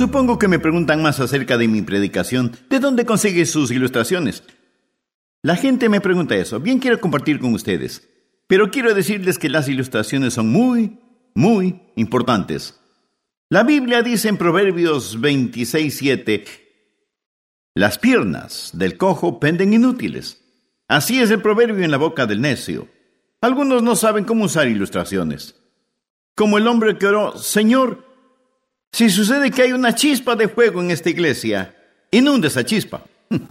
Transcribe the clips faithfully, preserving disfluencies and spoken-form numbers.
Supongo que me preguntan más acerca de mi predicación. ¿De dónde consigue sus ilustraciones? La gente me pregunta eso. Bien, quiero compartir con ustedes. Pero quiero decirles que las ilustraciones son muy, muy importantes. La Biblia dice en Proverbios veintiséis siete, las piernas del cojo penden inútiles. Así es el proverbio en la boca del necio. Algunos no saben cómo usar ilustraciones. Como el hombre que oró, Señor, si sucede que hay una chispa de fuego en esta iglesia, inunde esa chispa.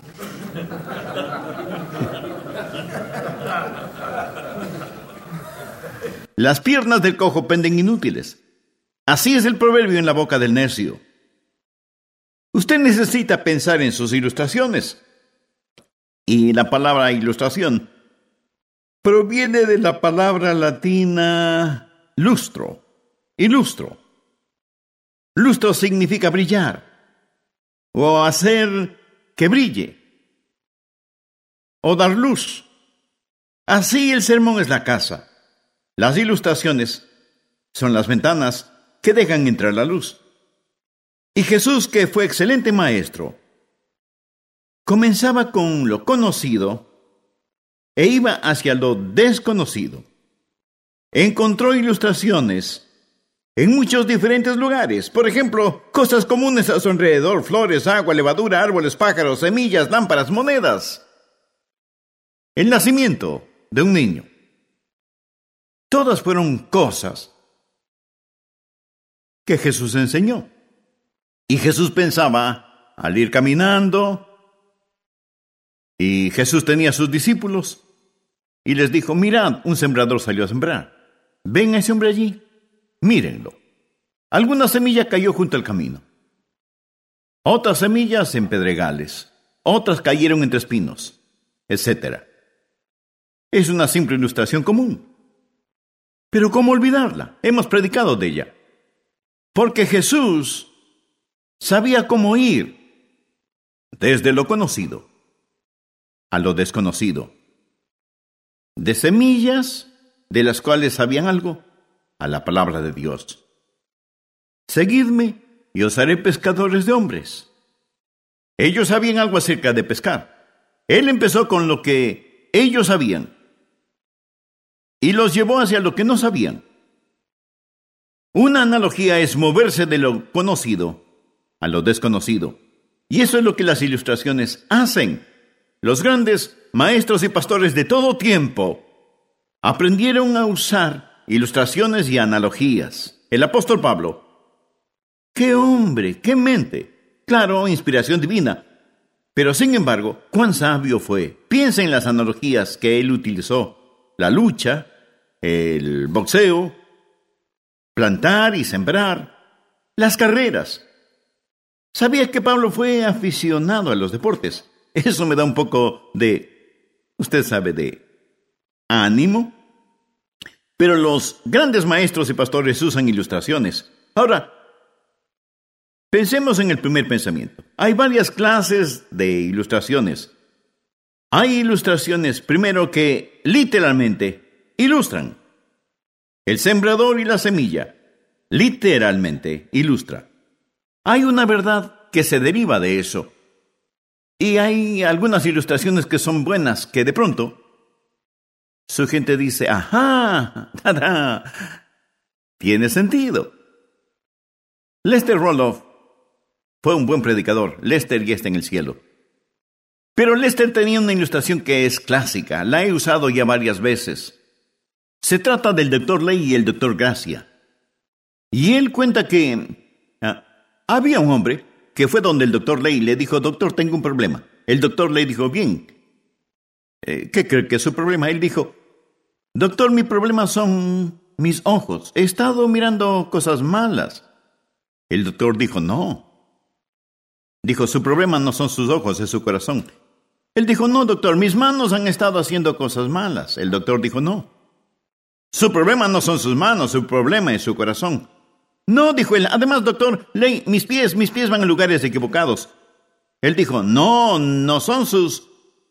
Las piernas del cojo penden inútiles. Así es el proverbio en la boca del necio. Usted necesita pensar en sus ilustraciones. Y la palabra ilustración proviene de la palabra latina lustro. Ilustro. Lustro significa brillar o hacer que brille o dar luz. Así el sermón es la casa. Las ilustraciones son las ventanas que dejan entrar la luz. Y Jesús, que fue excelente maestro, comenzaba con lo conocido e iba hacia lo desconocido. Encontró ilustraciones en muchos diferentes lugares. Por ejemplo, cosas comunes a su alrededor: flores, agua, levadura, árboles, pájaros, semillas, lámparas, monedas. El nacimiento de un niño. Todas fueron cosas que Jesús enseñó. Y Jesús pensaba al ir caminando, y Jesús tenía a sus discípulos, y les dijo, mirad, un sembrador salió a sembrar. ¿Ven a ese hombre allí? Mírenlo. Alguna semilla cayó junto al camino. Otras semillas en pedregales. Otras cayeron entre espinos, etcétera. Es una simple ilustración común. Pero ¿cómo olvidarla? Hemos predicado de ella. Porque Jesús sabía cómo ir desde lo conocido a lo desconocido. De semillas de las cuales sabían algo a la palabra de Dios. Seguidme y os haré pescadores de hombres. Ellos sabían algo acerca de pescar. Él empezó con lo que ellos sabían y los llevó hacia lo que no sabían. Una analogía es moverse de lo conocido a lo desconocido. Y eso es lo que las ilustraciones hacen. Los grandes maestros y pastores de todo tiempo aprendieron a usar ilustraciones y analogías. El apóstol Pablo, ¡qué hombre, qué mente! Claro, inspiración divina. Pero sin embargo, cuán sabio fue. Piensa en las analogías que él utilizó. La lucha, el boxeo, plantar y sembrar, las carreras. Sabía que Pablo fue aficionado a los deportes. Eso me da un poco de, usted sabe, de ánimo. Pero los grandes maestros y pastores usan ilustraciones. Ahora, pensemos en el primer pensamiento. Hay varias clases de ilustraciones. Hay ilustraciones, primero, que literalmente ilustran. El sembrador y la semilla, literalmente ilustra. Hay una verdad que se deriva de eso. Y hay algunas ilustraciones que son buenas, que de pronto su gente dice, ajá, tada, tiene sentido. Lester Roloff fue un buen predicador. Lester ya está en el cielo. Pero Lester tenía una ilustración que es clásica. La he usado ya varias veces. Se trata del doctor Ley y el doctor Gracia. Y él cuenta que ah, había un hombre que fue donde el doctor Ley y le dijo, doctor, tengo un problema. El doctor Ley dijo, bien, eh, ¿qué cree que es su problema? Él dijo, doctor, mi problema son mis ojos. He estado mirando cosas malas. El doctor dijo, no. Dijo, su problema no son sus ojos, es su corazón. Él dijo, no, doctor, mis manos han estado haciendo cosas malas. El doctor dijo, no. Su problema no son sus manos, su problema es su corazón. No, dijo él. Además, doctor Ley, mis pies, mis pies van a lugares equivocados. Él dijo, no, no son sus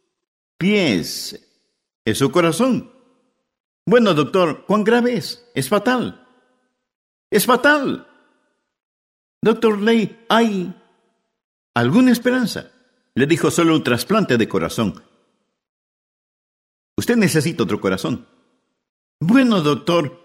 pies, es su corazón. Bueno, doctor, ¿cuán grave es? Es fatal. Es fatal. Doctor Ley, ¿hay alguna esperanza? Le dijo, solo un trasplante de corazón. Usted necesita otro corazón. Bueno, doctor,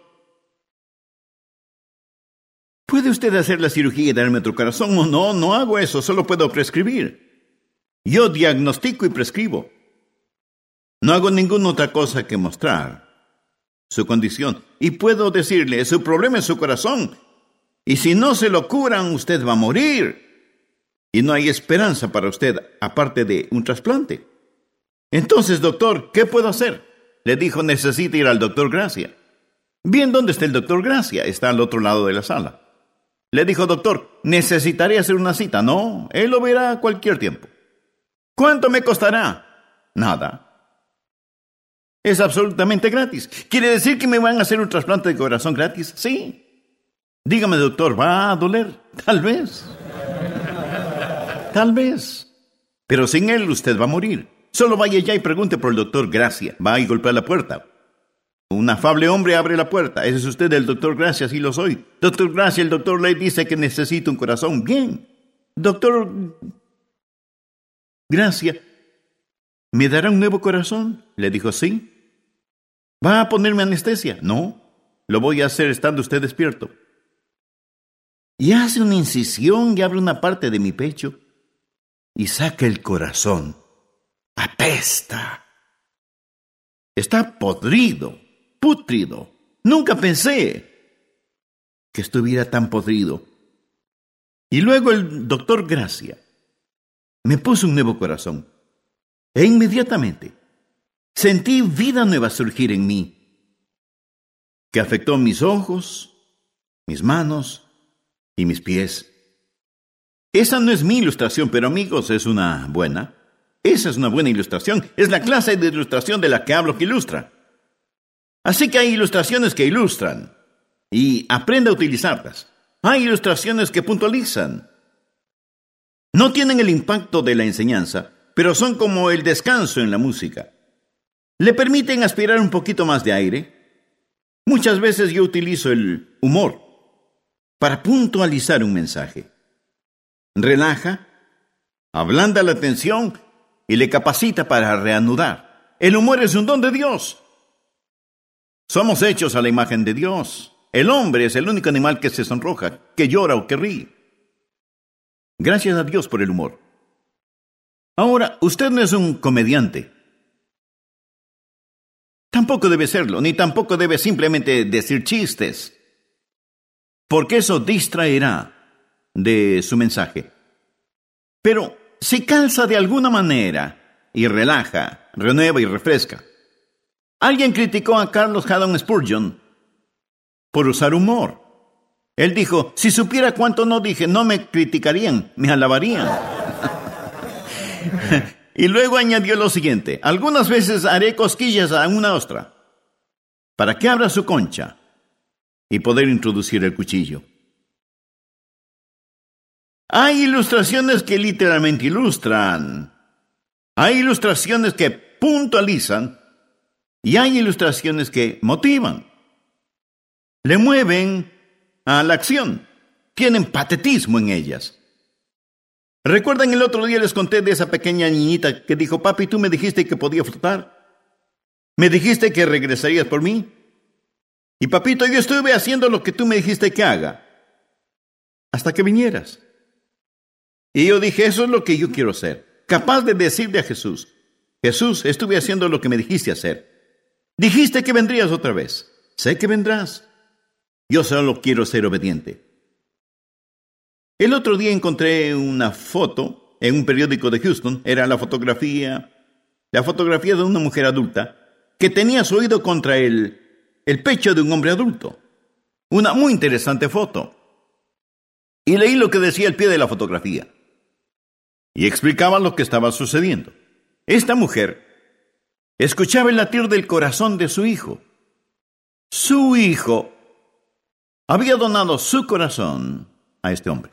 ¿puede usted hacer la cirugía y darme otro corazón? No, no, no hago eso, solo puedo prescribir. Yo diagnostico y prescribo. No hago ninguna otra cosa que mostrar su condición. Y puedo decirle, su problema es su corazón. Y si no se lo curan, usted va a morir. Y no hay esperanza para usted, aparte de un trasplante. Entonces, doctor, ¿qué puedo hacer? Le dijo, necesita ir al doctor Gracia. Bien, ¿dónde está el doctor Gracia? Está al otro lado de la sala. Le dijo, doctor, necesitaré hacer una cita. No, él lo verá a cualquier tiempo. ¿Cuánto me costará? Nada. Es absolutamente gratis. ¿Quiere decir que me van a hacer un trasplante de corazón gratis? Sí. Dígame, doctor, ¿va a doler? Tal vez. Tal vez. Pero sin él usted va a morir. Solo vaya ya y pregunte por el doctor Gracia. Va y golpea la puerta. Un afable hombre abre la puerta. ¿Ese es usted el doctor Gracia? Sí lo soy. Doctor Gracia, el doctor Ley dice que necesito un corazón. Bien. Doctor Gracia, ¿me dará un nuevo corazón? Le dijo, sí. ¿Va a ponerme anestesia? No. Lo voy a hacer estando usted despierto. Y hace una incisión y abre una parte de mi pecho y saca el corazón. Apesta. Está podrido, pútrido. Nunca pensé que estuviera tan podrido. Y luego el doctor Gracia me puso un nuevo corazón. E inmediatamente sentí vida nueva surgir en mí, que afectó mis ojos, mis manos y mis pies. Esa no es mi ilustración, pero amigos, es una buena. Esa es una buena ilustración. Es la clase de ilustración de la que hablo que ilustra. Así que hay ilustraciones que ilustran y aprenda a utilizarlas. Hay ilustraciones que puntualizan. No tienen el impacto de la enseñanza, pero son como el descanso en la música. Le permiten aspirar un poquito más de aire. Muchas veces yo utilizo el humor para puntualizar un mensaje. Relaja, ablanda la tensión y le capacita para reanudar. El humor es un don de Dios. Somos hechos a la imagen de Dios. El hombre es el único animal que se sonroja, que llora o que ríe. Gracias a Dios por el humor. Ahora, usted no es un comediante. Tampoco debe serlo, ni tampoco debe simplemente decir chistes, porque eso distraerá de su mensaje. Pero si calza de alguna manera y relaja, renueva y refresca. Alguien criticó a Carlos Haddon Spurgeon por usar humor. Él dijo, si supiera cuánto no dije, no me criticarían, me alabarían. Y luego añadió lo siguiente, algunas veces haré cosquillas a una ostra para que abra su concha y poder introducir el cuchillo. Hay ilustraciones que literalmente ilustran. Hay ilustraciones que puntualizan y hay ilustraciones que motivan. Le mueven a la acción. Tienen patetismo en ellas. ¿Recuerdan el otro día les conté de esa pequeña niñita que dijo, papi, tú me dijiste que podía flotar? ¿Me dijiste que regresarías por mí? Y papito, yo estuve haciendo lo que tú me dijiste que haga hasta que vinieras. Y yo dije, eso es lo que yo quiero hacer. Capaz de decirle a Jesús, Jesús, estuve haciendo lo que me dijiste hacer. Dijiste que vendrías otra vez. Sé que vendrás. Yo solo quiero ser obediente. El otro día encontré una foto en un periódico de Houston. Era la fotografía, la fotografía de una mujer adulta que tenía su oído contra el, el pecho de un hombre adulto. Una muy interesante foto. Y leí lo que decía al pie de la fotografía. Y explicaba lo que estaba sucediendo. Esta mujer escuchaba el latir del corazón de su hijo. Su hijo había donado su corazón a este hombre.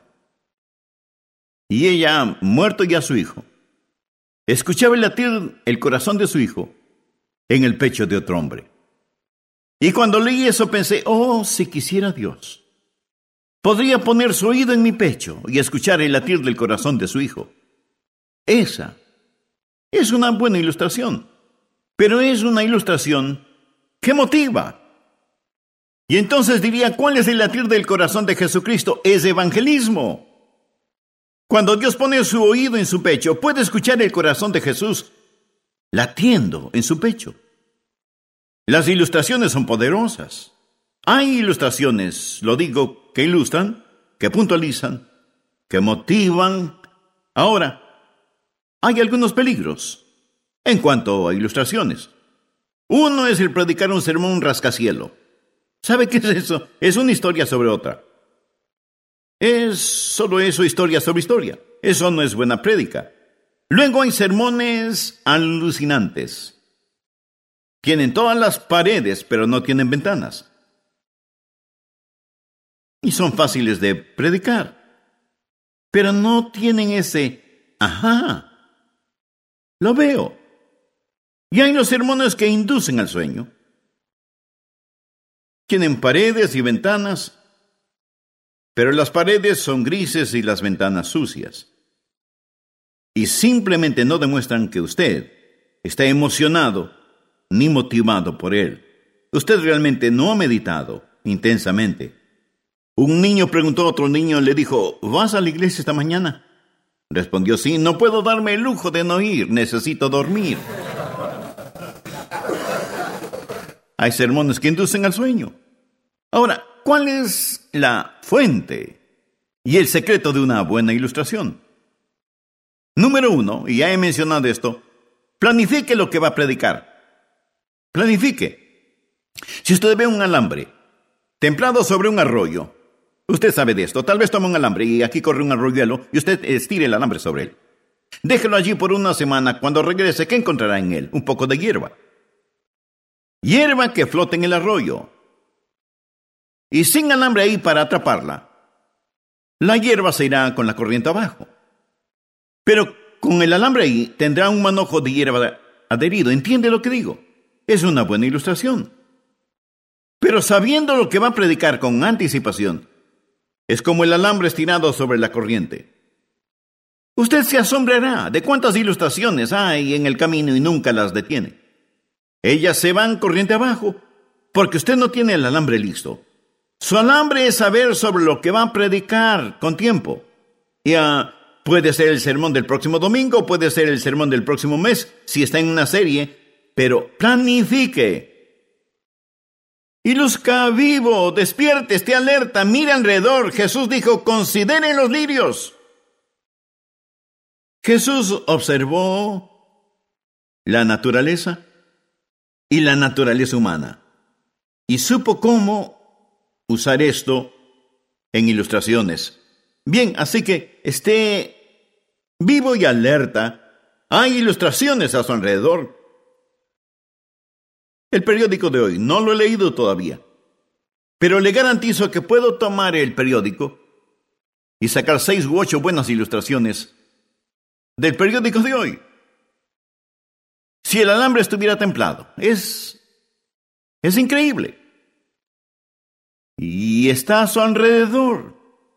Y ella, muerto ya su hijo, escuchaba el latir el corazón de su hijo en el pecho de otro hombre. Y cuando leí eso pensé, oh, si quisiera Dios Podría poner su oído en mi pecho y escuchar el latir del corazón de su hijo. Esa es una buena ilustración, pero es una ilustración que motiva. Y entonces diría, ¿cuál es el latir del corazón de Jesucristo? Es evangelismo. Cuando Dios pone su oído en su pecho, puede escuchar el corazón de Jesús latiendo en su pecho. Las ilustraciones son poderosas. Hay ilustraciones, lo digo, que ilustran, que puntualizan, que motivan. Ahora, hay algunos peligros en cuanto a ilustraciones. Uno es el predicar un sermón rascacielo. ¿Sabe qué es eso? Es una historia sobre otra. Es solo eso, historia sobre historia. Eso no es buena prédica. Luego hay sermones alucinantes. Tienen todas las paredes, pero no tienen ventanas. Y son fáciles de predicar. Pero no tienen ese, ajá, lo veo. Y hay los sermones que inducen al sueño. Tienen paredes y ventanas, pero las paredes son grises y las ventanas sucias. Y simplemente no demuestran que usted está emocionado ni motivado por él. Usted realmente no ha meditado intensamente. Un niño preguntó a otro niño, le dijo, ¿vas a la iglesia esta mañana? Respondió, sí, no puedo darme el lujo de no ir, necesito dormir. Hay sermones que inducen al sueño. Ahora, ¿cuál es la fuente y el secreto de una buena ilustración? Número uno, y ya he mencionado esto, planifique lo que va a predicar. Planifique. Si usted ve un alambre templado sobre un arroyo, usted sabe de esto, tal vez tome un alambre y aquí corre un arroyuelo y usted estire el alambre sobre él. Déjelo allí por una semana, cuando regrese, ¿qué encontrará en él? Un poco de hierba. Hierba que flota en el arroyo. Y sin alambre ahí para atraparla, la hierba se irá con la corriente abajo. Pero con el alambre ahí tendrá un manojo de hierba adherido. ¿Entiende lo que digo? Es una buena ilustración. Pero sabiendo lo que va a predicar con anticipación, es como el alambre estirado sobre la corriente. Usted se asombrará de cuántas ilustraciones hay en el camino y nunca las detiene. Ellas se van corriente abajo porque usted no tiene el alambre listo. Su alambre es saber sobre lo que va a predicar con tiempo. Y uh, puede ser el sermón del próximo domingo, puede ser el sermón del próximo mes, si está en una serie, pero planifique. Y luzca vivo, despierte, esté alerta, mire alrededor. Jesús dijo, consideren los lirios. Jesús observó la naturaleza y la naturaleza humana y supo cómo usar esto en ilustraciones. Bien, así que esté vivo y alerta. Hay ilustraciones a su alrededor. El periódico de hoy, no lo he leído todavía, pero le garantizo que puedo tomar el periódico y sacar seis u ocho buenas ilustraciones del periódico de hoy. Si el alambre estuviera templado, es, es increíble. Y está a su alrededor.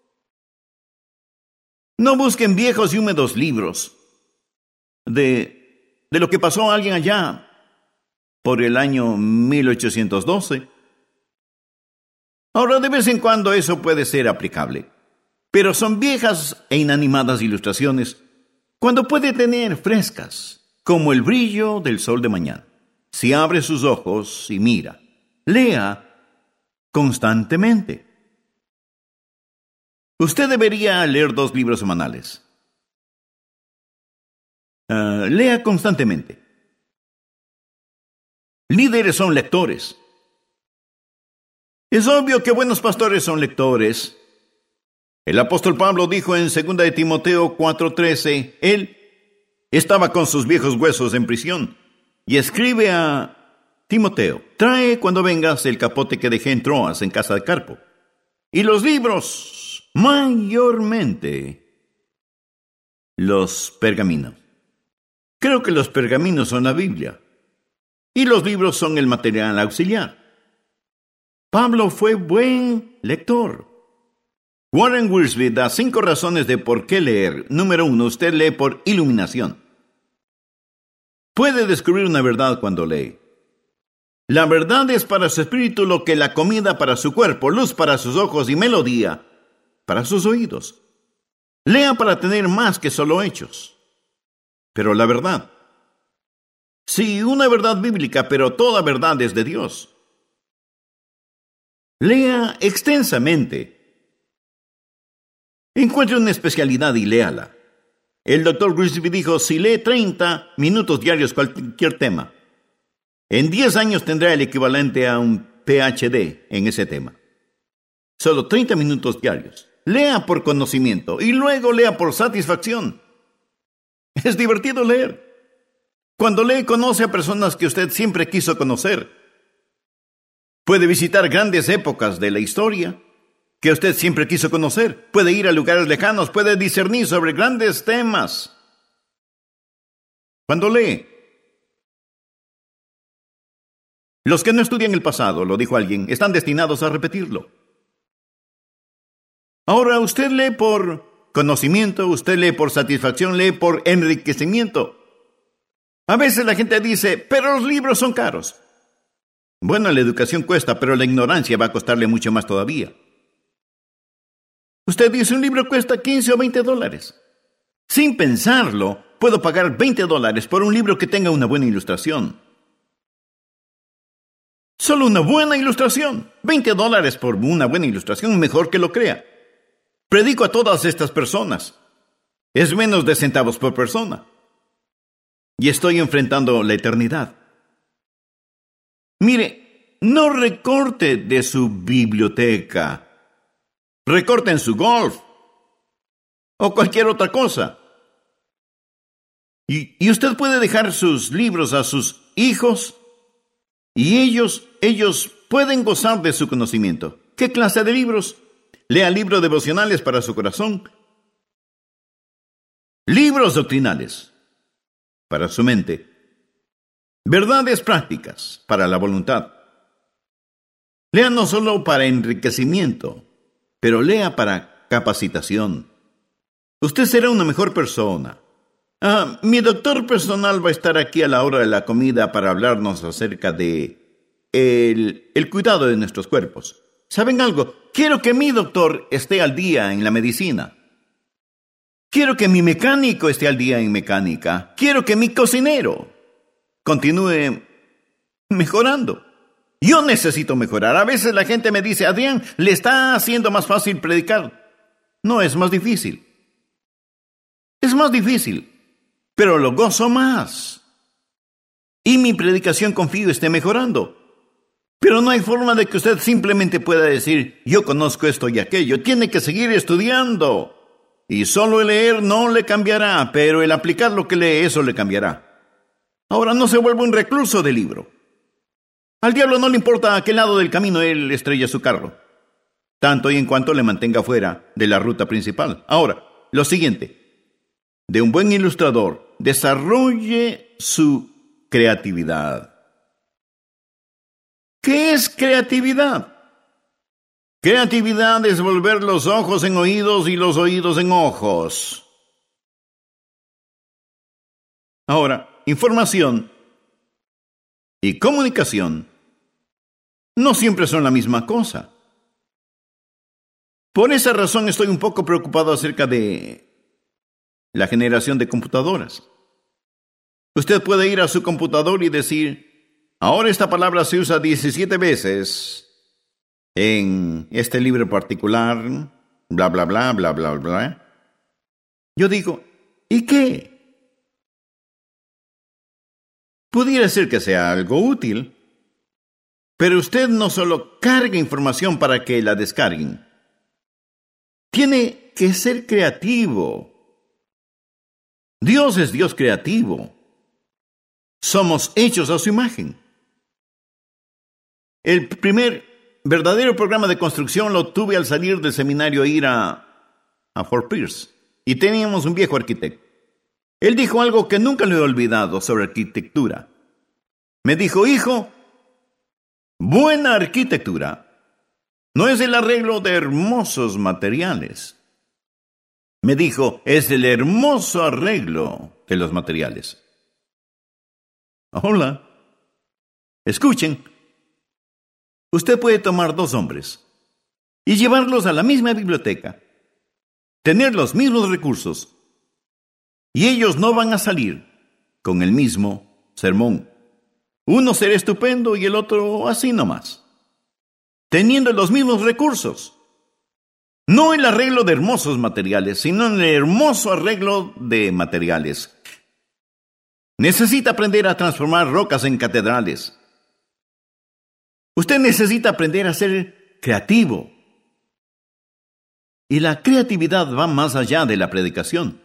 No busquen viejos y húmedos libros de, de lo que pasó a alguien allá por el año mil ochocientos doce. Ahora, de vez en cuando eso puede ser aplicable, pero son viejas e inanimadas ilustraciones cuando puede tener frescas, como el brillo del sol de mañana. Si abre sus ojos y mira, lea constantemente. Usted debería leer dos libros semanales. Uh, lea constantemente. Líderes son lectores. Es obvio que buenos pastores son lectores. El apóstol Pablo dijo en segunda de Timoteo cuatro trece, él estaba con sus viejos huesos en prisión y escribe a Timoteo, trae cuando vengas el capote que dejé en Troas en casa de Carpo. Y los libros, mayormente, los pergaminos. Creo que los pergaminos son la Biblia y los libros son el material auxiliar. Pablo fue buen lector. Warren Wiersbe da cinco razones de por qué leer. Número uno, usted lee por iluminación. Puede descubrir una verdad cuando lee. La verdad es para su espíritu lo que la comida para su cuerpo, luz para sus ojos y melodía para sus oídos. Lea para tener más que solo hechos. Pero la verdad. Sí, una verdad bíblica, pero toda verdad es de Dios. Lea extensamente. Encuentre una especialidad y léala. El doctor Wiersbe dijo, si lee treinta minutos diarios cualquier tema, en diez años tendrá el equivalente a un P H D en ese tema. Solo treinta minutos diarios. Lea por conocimiento y luego lea por satisfacción. Es divertido leer. Cuando lee, conoce a personas que usted siempre quiso conocer. Puede visitar grandes épocas de la historia que usted siempre quiso conocer. Puede ir a lugares lejanos, puede discernir sobre grandes temas. Cuando lee. Los que no estudian el pasado, lo dijo alguien, están destinados a repetirlo. Ahora usted lee por conocimiento, usted lee por satisfacción, lee por enriquecimiento. A veces la gente dice, pero los libros son caros. Bueno, la educación cuesta, pero la ignorancia va a costarle mucho más todavía. Usted dice, un libro cuesta quince o veinte dólares. Sin pensarlo, puedo pagar veinte dólares por un libro que tenga una buena ilustración. Solo una buena ilustración. veinte dólares por una buena ilustración, mejor que lo crea. Predico a todas estas personas. Es menos de centavos por persona. Y estoy enfrentando la eternidad. Mire, no recorte de su biblioteca. Recorte en su golf. O cualquier otra cosa. Y, y usted puede dejar sus libros a sus hijos. Y ellos, ellos pueden gozar de su conocimiento. ¿Qué clase de libros? Lea libros devocionales para su corazón. Libros doctrinales para su mente. Verdades prácticas para la voluntad. Lea no solo para enriquecimiento, pero lea para capacitación. Usted será una mejor persona. Ah, mi doctor personal va a estar aquí a la hora de la comida para hablarnos acerca de el, el cuidado de nuestros cuerpos. ¿Saben algo? Quiero que mi doctor esté al día en la medicina. Quiero que mi mecánico esté al día en mecánica. Quiero que mi cocinero continúe mejorando. Yo necesito mejorar. A veces la gente me dice, Adrián, le está haciendo más fácil predicar. No, es más difícil. Es más difícil, pero lo gozo más. Y mi predicación, confío, esté mejorando. Pero no hay forma de que usted simplemente pueda decir, yo conozco esto y aquello. Tiene que seguir estudiando. Y solo el leer no le cambiará, pero el aplicar lo que lee, eso le cambiará. Ahora no se vuelva un recluso del libro. Al diablo no le importa a qué lado del camino él estrella su carro, tanto y en cuanto le mantenga fuera de la ruta principal. Ahora, lo siguiente, de un buen ilustrador, desarrolle su creatividad. ¿Qué es creatividad? Creatividad es volver los ojos en oídos y los oídos en ojos. Ahora, información y comunicación no siempre son la misma cosa. Por esa razón estoy un poco preocupado acerca de la generación de computadoras. Usted puede ir a su computador y decir, ahora esta palabra se usa diecisiete veces en este libro particular, bla, bla, bla, bla, bla, bla. Yo digo, ¿y qué? Pudiera ser que sea algo útil, pero usted no solo carga información para que la descarguen. Tiene que ser creativo. Dios es Dios creativo. Somos hechos a su imagen. El primer verdadero programa de construcción lo tuve al salir del seminario a ir a, a Fort Pierce. Y teníamos un viejo arquitecto. Él dijo algo que nunca lo he olvidado sobre arquitectura. Me dijo, hijo, buena arquitectura No es el arreglo de hermosos materiales. Me dijo, es el hermoso arreglo de los materiales. Hola. Escuchen. Usted puede tomar dos hombres y llevarlos a la misma biblioteca, tener los mismos recursos, y ellos no van a salir con el mismo sermón. Uno será estupendo y el otro así nomás, teniendo los mismos recursos. No el arreglo de hermosos materiales, sino el hermoso arreglo de materiales. Necesita aprender a transformar rocas en catedrales. Usted necesita aprender a ser creativo. Y la creatividad va más allá de la predicación.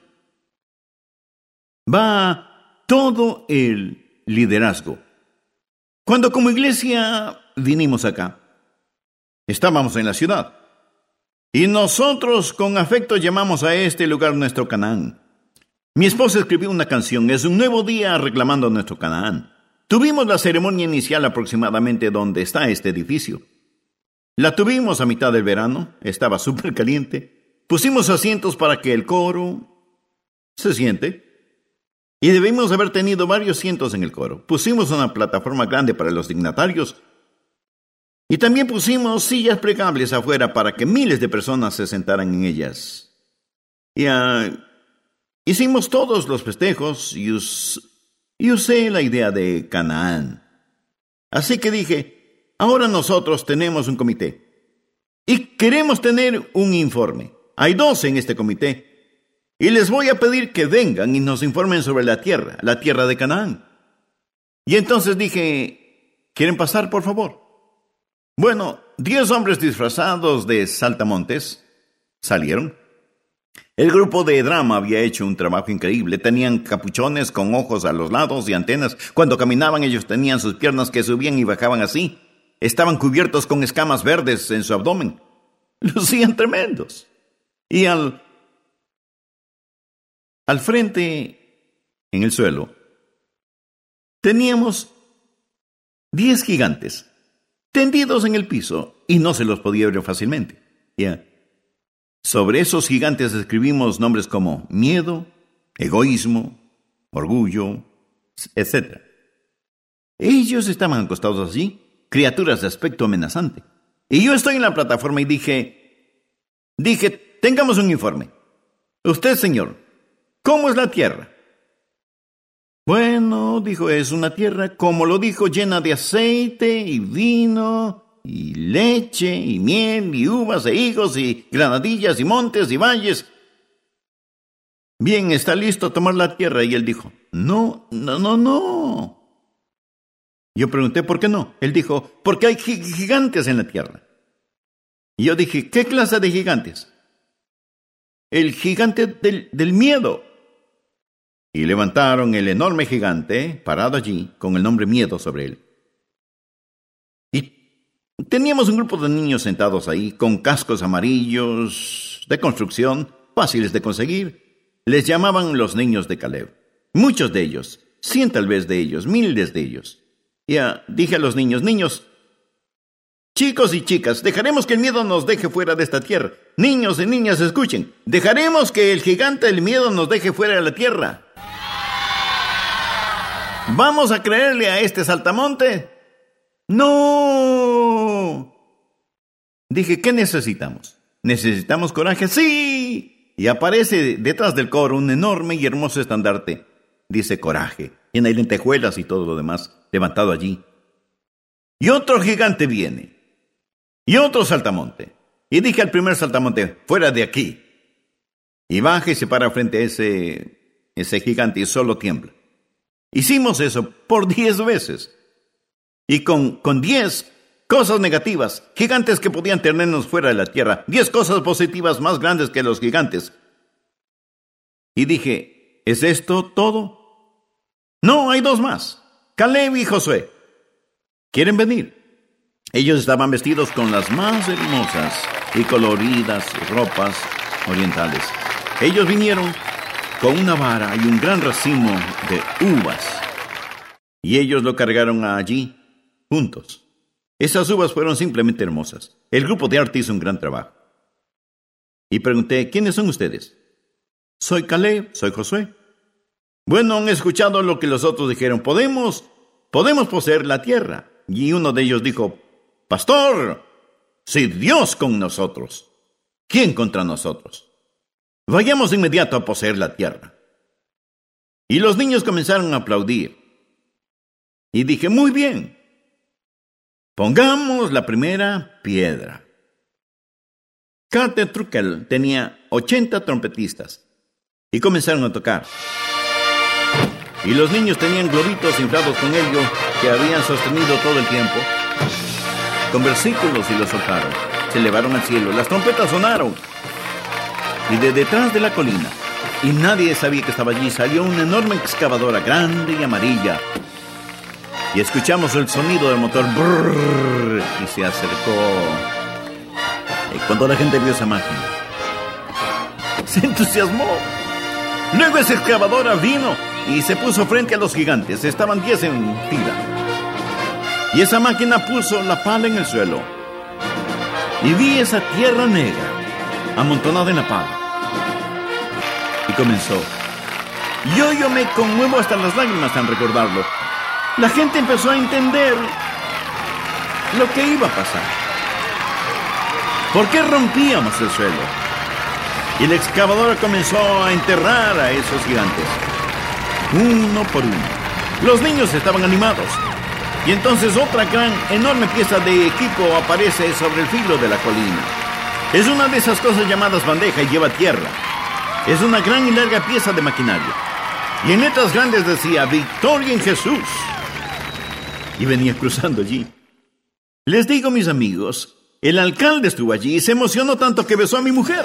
Va todo el liderazgo. Cuando como iglesia vinimos acá, estábamos en la ciudad. Y nosotros con afecto llamamos a este lugar nuestro Canaán. Mi esposa escribió una canción, es un nuevo día reclamando nuestro Canaán. Tuvimos la ceremonia inicial aproximadamente donde está este edificio. La tuvimos a mitad del verano, estaba súper caliente. Pusimos asientos para que el coro se siente. Y debimos haber tenido varios cientos en el coro. Pusimos una plataforma grande para los dignatarios. Y también pusimos sillas plegables afuera para que miles de personas se sentaran en ellas. Y uh, hicimos todos los festejos y, us, y usé la idea de Canaán. Así que dije, ahora nosotros tenemos un comité. Y queremos tener un informe. Hay dos en este comité. Y les voy a pedir que vengan y nos informen sobre la tierra, la tierra de Canaán. Y entonces dije, ¿quieren pasar, por favor? Bueno, diez hombres disfrazados de saltamontes salieron. El grupo de drama había hecho un trabajo increíble. Tenían capuchones con ojos a los lados y antenas. Cuando caminaban ellos tenían sus piernas que subían y bajaban así. Estaban cubiertos con escamas verdes en su abdomen. Lucían tremendos. Y al, al frente, en el suelo, teníamos diez gigantes tendidos en el piso, y no se los podía ver fácilmente. Yeah. Sobre esos gigantes escribimos nombres como miedo, egoísmo, orgullo, etcétera. Ellos estaban acostados allí, criaturas de aspecto amenazante. Y yo estoy en la plataforma y dije, dije, tengamos un informe. Usted, señor, ¿cómo es la tierra? Bueno, dijo, es una tierra, como lo dijo, llena de aceite y vino, y leche, y miel, y uvas, e higos, y granadillas, y montes, y valles. Bien, está listo a tomar la tierra. Y él dijo, no, no, no, no. Yo pregunté, ¿por qué no? Él dijo, porque hay gigantes en la tierra. Y yo dije, ¿qué clase de gigantes? El gigante del, del miedo. Y levantaron el enorme gigante, parado allí, con el nombre Miedo sobre él. Y teníamos un grupo de niños sentados ahí, con cascos amarillos, de construcción, fáciles de conseguir. Les llamaban los niños de Caleb. Muchos de ellos, cien tal vez de ellos, miles de ellos. Y uh, dije a los niños, niños, chicos y chicas, dejaremos que el miedo nos deje fuera de esta tierra. Niños y niñas, escuchen, dejaremos que el gigante del miedo nos deje fuera de la tierra. ¿Vamos a creerle a este saltamonte? ¡No! Dije, ¿qué necesitamos? ¿Necesitamos coraje? ¡Sí! Y aparece detrás del coro un enorme y hermoso estandarte. Dice coraje. Tiene lentejuelas y todo lo demás levantado allí. Y otro gigante viene. Y otro saltamonte. Y dije al primer saltamonte, fuera de aquí. Y baja y se para frente a ese, ese gigante y solo tiembla. Hicimos eso por diez veces. Y con, con diez cosas negativas, gigantes que podían tenernos fuera de la tierra, diez cosas positivas más grandes que los gigantes. Y dije, ¿es esto todo? No, hay dos más. Caleb y Josué. ¿Quieren venir? Ellos estaban vestidos con las más hermosas y coloridas ropas orientales. Ellos vinieron con una vara y un gran racimo de uvas. Y ellos lo cargaron allí, juntos. Esas uvas fueron simplemente hermosas. El grupo de arte hizo un gran trabajo. Y pregunté, ¿quiénes son ustedes? Soy Caleb, soy Josué. Bueno, han escuchado lo que los otros dijeron. Podemos, podemos poseer la tierra. Y uno de ellos dijo, Pastor, si Dios con nosotros, ¿quién contra nosotros? Vayamos de inmediato a poseer la tierra. Y los niños comenzaron a aplaudir. Y dije, muy bien, pongamos la primera piedra. Carter Truckel tenía ochenta trompetistas y comenzaron a tocar. Y los niños tenían globitos inflados con helio que habían sostenido todo el tiempo, con versículos, y los soltaron. Se elevaron al cielo, las trompetas sonaron. Y de detrás de la colina, y nadie sabía que estaba allí, salió una enorme excavadora grande y amarilla. Y escuchamos el sonido del motor, brrr, y se acercó. Y cuando la gente vio esa máquina, se entusiasmó. Luego esa excavadora vino y se puso frente a los gigantes. Estaban diez en fila. Y esa máquina puso la pala en el suelo. Y vi esa tierra negra amontonada en la pala. Y comenzó. Yo, yo me conmuevo hasta las lágrimas al recordarlo. La gente empezó a entender lo que iba a pasar. ¿Por qué rompíamos el suelo? Y la excavadora comenzó a enterrar a esos gigantes, uno por uno. Los niños estaban animados. Y entonces otra gran, enorme pieza de equipo aparece sobre el filo de la colina. Es una de esas cosas llamadas bandeja y lleva tierra. Es una gran y larga pieza de maquinaria. Y en letras grandes decía, Victoria en Jesús. Y venía cruzando allí. Les digo, mis amigos, el alcalde estuvo allí y se emocionó tanto que besó a mi mujer.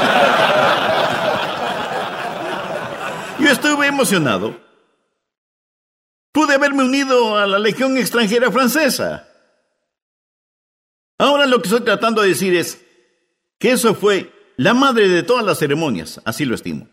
Yo estuve emocionado. Pude haberme unido a la Legión extranjera francesa. Ahora lo que estoy tratando de decir es que eso fue la madre de todas las ceremonias, así lo estimo.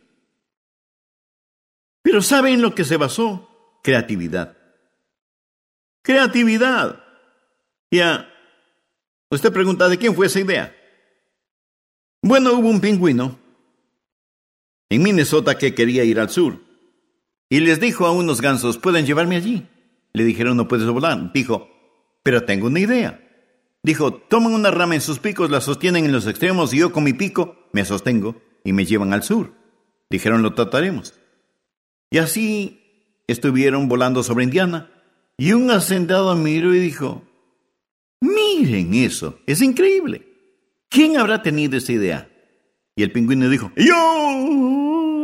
Pero ¿sabe en lo que se basó? Creatividad. Creatividad. Ya, usted pregunta, ¿de quién fue esa idea? Bueno, hubo un pingüino en Minnesota que quería ir al sur. Y les dijo a unos gansos, ¿pueden llevarme allí? Le dijeron, no puedes volar. Dijo, pero tengo una idea. Dijo, toman una rama en sus picos, la sostienen en los extremos y yo con mi pico me sostengo y me llevan al sur. Dijeron, lo trataremos. Y así estuvieron volando sobre Indiana. Y un hacendado miró y dijo, miren eso, es increíble. ¿Quién habrá tenido esa idea? Y el pingüino dijo, ¡yo!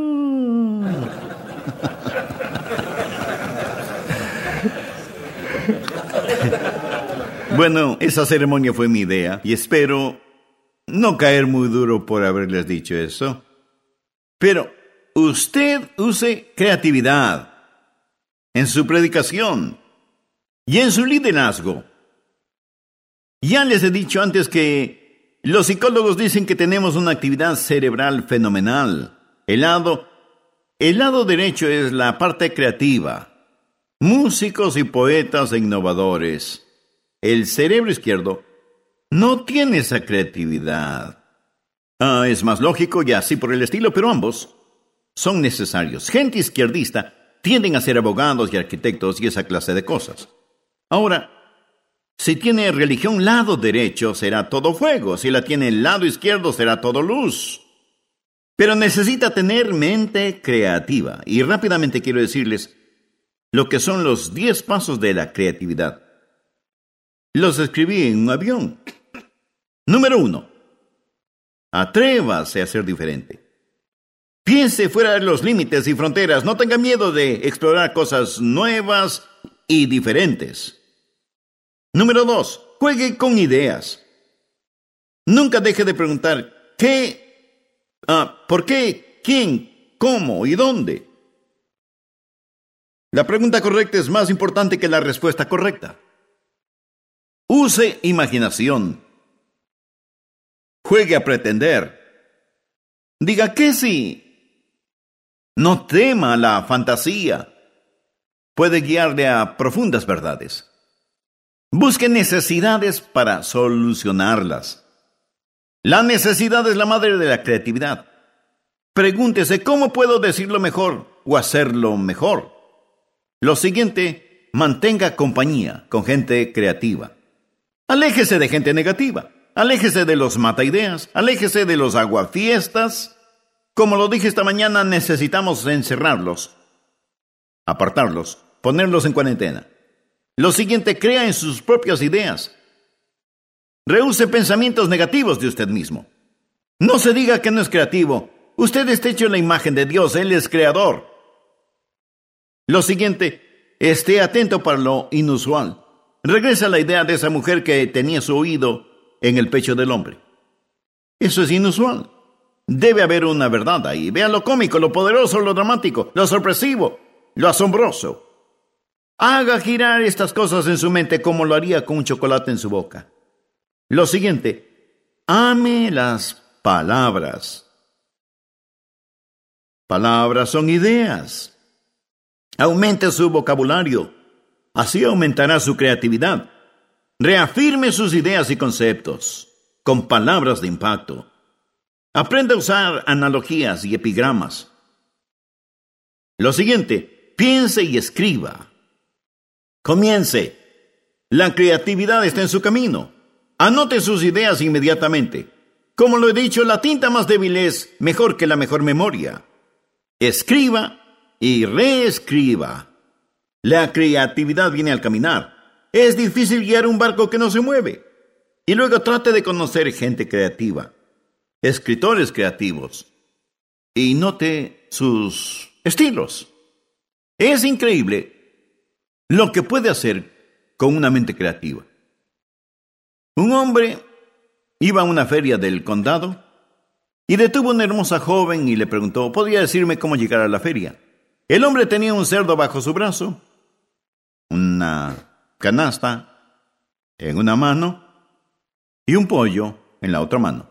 Bueno, esa ceremonia fue mi idea y espero no caer muy duro por haberles dicho eso. Pero usted use creatividad en su predicación y en su liderazgo. Ya les he dicho antes que los psicólogos dicen que tenemos una actividad cerebral fenomenal. El lado, el lado derecho es la parte creativa. Músicos y poetas e innovadores. El cerebro izquierdo no tiene esa creatividad. Ah, es más lógico y así por el estilo, pero ambos son necesarios. Gente izquierdista tienden a ser abogados y arquitectos y esa clase de cosas. Ahora, si tiene religión lado derecho, será todo fuego. Si la tiene el lado izquierdo, será todo luz. Pero necesita tener mente creativa. Y rápidamente quiero decirles lo que son los diez pasos de la creatividad. Los escribí en un avión. Número uno. Atrévase a ser diferente. Piense fuera de los límites y fronteras. No tenga miedo de explorar cosas nuevas y diferentes. Número dos. Juegue con ideas. Nunca deje de preguntar ¿qué? Ah, ¿por qué? ¿Quién? ¿Cómo? ¿Y dónde? La pregunta correcta es más importante que la respuesta correcta. Use imaginación. Juegue a pretender. Diga que sí. No tema la fantasía. Puede guiarle a profundas verdades. Busque necesidades para solucionarlas. La necesidad es la madre de la creatividad. Pregúntese, ¿cómo puedo decirlo mejor o hacerlo mejor? Lo siguiente, mantenga compañía con gente creativa. Aléjese de gente negativa. Aléjese de los mataideas. Aléjese de los aguafiestas. Como lo dije esta mañana, necesitamos encerrarlos, apartarlos, ponerlos en cuarentena. Lo siguiente, crea en sus propias ideas. Rehúse pensamientos negativos de usted mismo. No se diga que no es creativo. Usted está hecho en la imagen de Dios. Él es creador. Lo siguiente, esté atento para lo inusual. Regresa a la idea de esa mujer que tenía su oído en el pecho del hombre. Eso es inusual. Debe haber una verdad ahí. Vea lo cómico, lo poderoso, lo dramático, lo sorpresivo, lo asombroso. Haga girar estas cosas en su mente como lo haría con un chocolate en su boca. Lo siguiente, ame las palabras. Palabras son ideas. Aumente su vocabulario. Así aumentará su creatividad. Reafirme sus ideas y conceptos con palabras de impacto. Aprenda a usar analogías y epigramas. Lo siguiente, piense y escriba. Comience. La creatividad está en su camino. Anote sus ideas inmediatamente. Como lo he dicho, la tinta más débil es mejor que la mejor memoria. Escriba y reescriba. La creatividad viene al caminar. Es difícil guiar un barco que no se mueve. Y luego trate de conocer gente creativa, escritores creativos, y note sus estilos. Es increíble lo que puede hacer con una mente creativa. Un hombre iba a una feria del condado y detuvo a una hermosa joven y le preguntó, ¿podría decirme cómo llegar a la feria? El hombre tenía un cerdo bajo su brazo, una canasta en una mano y un pollo en la otra mano.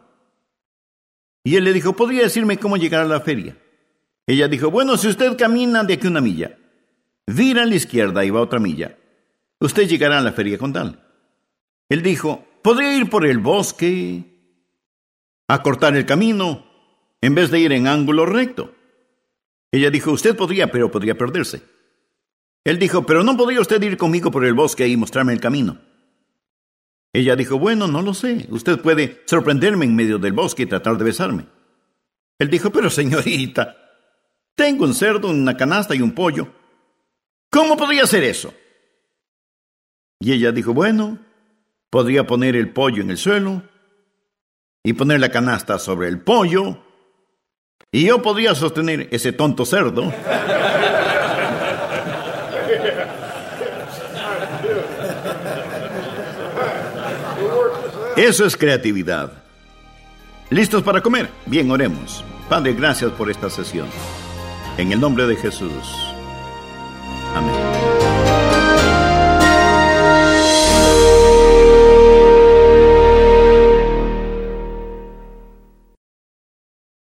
Y él le dijo, ¿podría decirme cómo llegar a la feria? Ella dijo, bueno, si usted camina de aquí una milla, vira a la izquierda y va otra milla, usted llegará a la feria condal. Él dijo, ¿podría ir por el bosque, acortar el camino, en vez de ir en ángulo recto? Ella dijo, usted podría, pero podría perderse. Él dijo, pero ¿no podría usted ir conmigo por el bosque y mostrarme el camino? Ella dijo, bueno, no lo sé. Usted puede sorprenderme en medio del bosque y tratar de besarme. Él dijo, pero señorita, tengo un cerdo, una canasta y un pollo. ¿Cómo podría hacer eso? Y ella dijo, bueno, podría poner el pollo en el suelo y poner la canasta sobre el pollo y yo podría sostener ese tonto cerdo. Eso es creatividad. ¿Listos para comer? Bien, oremos. Padre, gracias por esta sesión. En el nombre de Jesús. Amén.